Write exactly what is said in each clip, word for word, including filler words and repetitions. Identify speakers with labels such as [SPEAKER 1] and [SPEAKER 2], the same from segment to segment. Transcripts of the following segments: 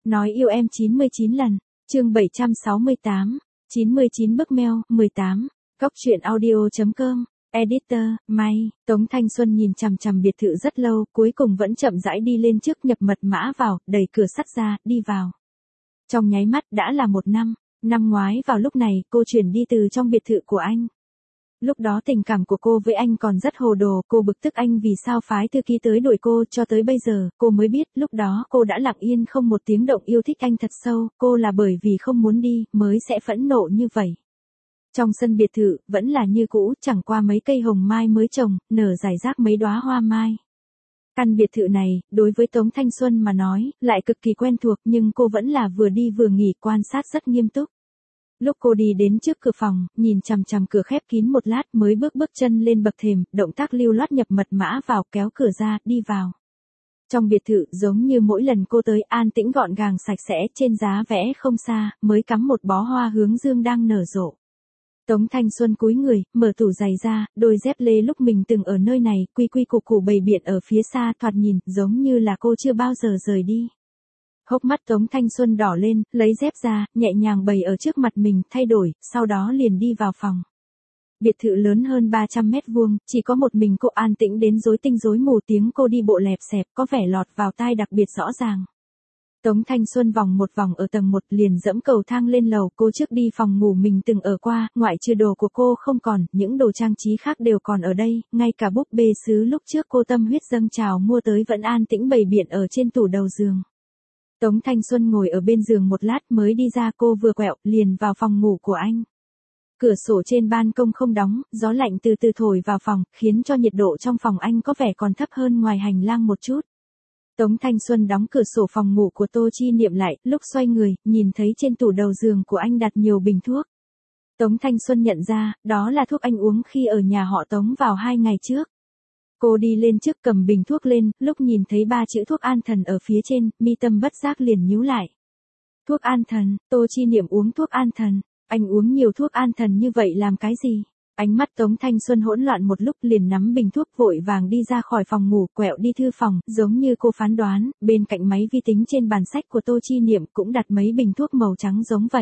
[SPEAKER 1] Nói yêu em chín mươi chín lần, chương bảy trăm sáu mươi tám, chín mươi chín bức mail, mười tám, góc truyện audio.com, editor, May, Tống Thanh Xuân nhìn chằm chằm biệt thự rất lâu, cuối cùng vẫn chậm rãi đi lên trước nhập mật mã vào, đẩy cửa sắt ra, đi vào. Trong nháy mắt đã là một năm, năm ngoái vào lúc này cô chuyển đi từ trong biệt thự của anh. Lúc đó tình cảm của cô với anh còn rất hồ đồ, cô bực tức anh vì sao phái thư ký tới đuổi cô, cho tới bây giờ, cô mới biết, lúc đó cô đã lặng yên không một tiếng động yêu thích anh thật sâu, cô là bởi vì không muốn đi, mới sẽ phẫn nộ như vậy. Trong sân biệt thự, vẫn là như cũ, chẳng qua mấy cây hồng mai mới trồng, nở rải rác mấy đóa hoa mai. Căn biệt thự này, đối với Tống Thanh Xuân mà nói, lại cực kỳ quen thuộc, nhưng cô vẫn là vừa đi vừa nghỉ quan sát rất nghiêm túc. Lúc cô đi đến trước cửa phòng, nhìn chằm chằm cửa khép kín một lát mới bước bước chân lên bậc thềm, động tác lưu loát nhập mật mã vào, kéo cửa ra, đi vào. Trong biệt thự, giống như mỗi lần cô tới, an tĩnh gọn gàng sạch sẽ, trên giá vẽ không xa, mới cắm một bó hoa hướng dương đang nở rộ. Tống Thanh Xuân cúi người, mở tủ giày ra, đôi dép lê lúc mình từng ở nơi này, quy quy củ củ bày biện ở phía xa, thoạt nhìn, giống như là cô chưa bao giờ rời đi. Hốc mắt Tống Thanh Xuân đỏ lên, lấy dép ra, nhẹ nhàng bày ở trước mặt mình, thay đổi, sau đó liền đi vào phòng. Biệt thự lớn hơn ba trăm mét vuông, chỉ có một mình cô an tĩnh đến rối tinh rối mù, tiếng cô đi bộ lẹp xẹp, có vẻ lọt vào tai đặc biệt rõ ràng. Tống Thanh Xuân vòng một vòng ở tầng một, liền dẫm cầu thang lên lầu, cô trước đi phòng ngủ mình từng ở qua, ngoại trừ đồ của cô không còn, những đồ trang trí khác đều còn ở đây, ngay cả búp bê sứ lúc trước cô tâm huyết dâng trào mua tới vẫn an tĩnh bày biện ở trên tủ đầu giường. Tống Thanh Xuân ngồi ở bên giường một lát mới đi ra, cô vừa quẹo, liền vào phòng ngủ của anh. Cửa sổ trên ban công không đóng, gió lạnh từ từ thổi vào phòng, khiến cho nhiệt độ trong phòng anh có vẻ còn thấp hơn ngoài hành lang một chút. Tống Thanh Xuân đóng cửa sổ phòng ngủ của Tô Chi Niệm lại, lúc xoay người, nhìn thấy trên tủ đầu giường của anh đặt nhiều bình thuốc. Tống Thanh Xuân nhận ra, đó là thuốc anh uống khi ở nhà họ Tống vào hai ngày trước. Cô đi lên trước cầm bình thuốc lên, lúc nhìn thấy ba chữ thuốc an thần ở phía trên, mi tâm bất giác liền nhíu lại. Thuốc an thần, Tô Chi Niệm uống thuốc an thần, anh uống nhiều thuốc an thần như vậy làm cái gì? Ánh mắt Tống Thanh Xuân hỗn loạn một lúc, liền nắm bình thuốc vội vàng đi ra khỏi phòng ngủ, quẹo đi thư phòng, giống như cô phán đoán, bên cạnh máy vi tính trên bàn sách của Tô Chi Niệm cũng đặt mấy bình thuốc màu trắng giống vậy.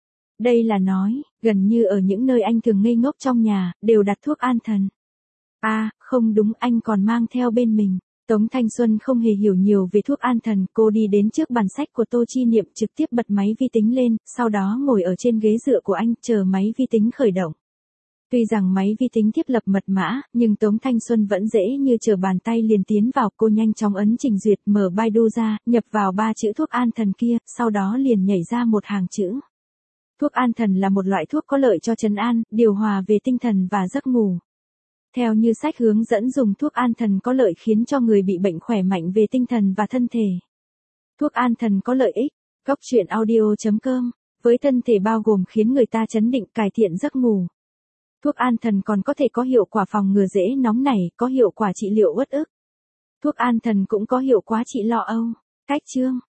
[SPEAKER 1] Đây là nói, gần như ở những nơi anh thường ngây ngốc trong nhà, đều đặt thuốc an thần. À, không đúng, anh còn mang theo bên mình. Tống Thanh Xuân không hề hiểu nhiều về thuốc an thần, cô đi đến trước bàn sách của Tô Chi Niệm, trực tiếp bật máy vi tính lên, sau đó ngồi ở trên ghế dựa của anh, chờ máy vi tính khởi động. Tuy rằng máy vi tính thiết lập mật mã, nhưng Tống Thanh Xuân vẫn dễ như trở bàn tay liền tiến vào, cô nhanh chóng ấn trình duyệt, mở Baidu ra, nhập vào ba chữ thuốc an thần kia, sau đó liền nhảy ra một hàng chữ. Thuốc an thần là một loại thuốc có lợi cho trấn an, điều hòa về tinh thần và giấc ngủ. Theo như sách hướng dẫn dùng thuốc an thần có lợi khiến cho người bị bệnh khỏe mạnh về tinh thần và thân thể. Thuốc an thần có lợi ích, góc truyện audio.com, với thân thể bao gồm khiến người ta trấn định, cải thiện giấc ngủ. Thuốc an thần còn có thể có hiệu quả phòng ngừa dễ nóng nảy, có hiệu quả trị liệu uất ức. Thuốc an thần cũng có hiệu quả trị lo âu. Cách chương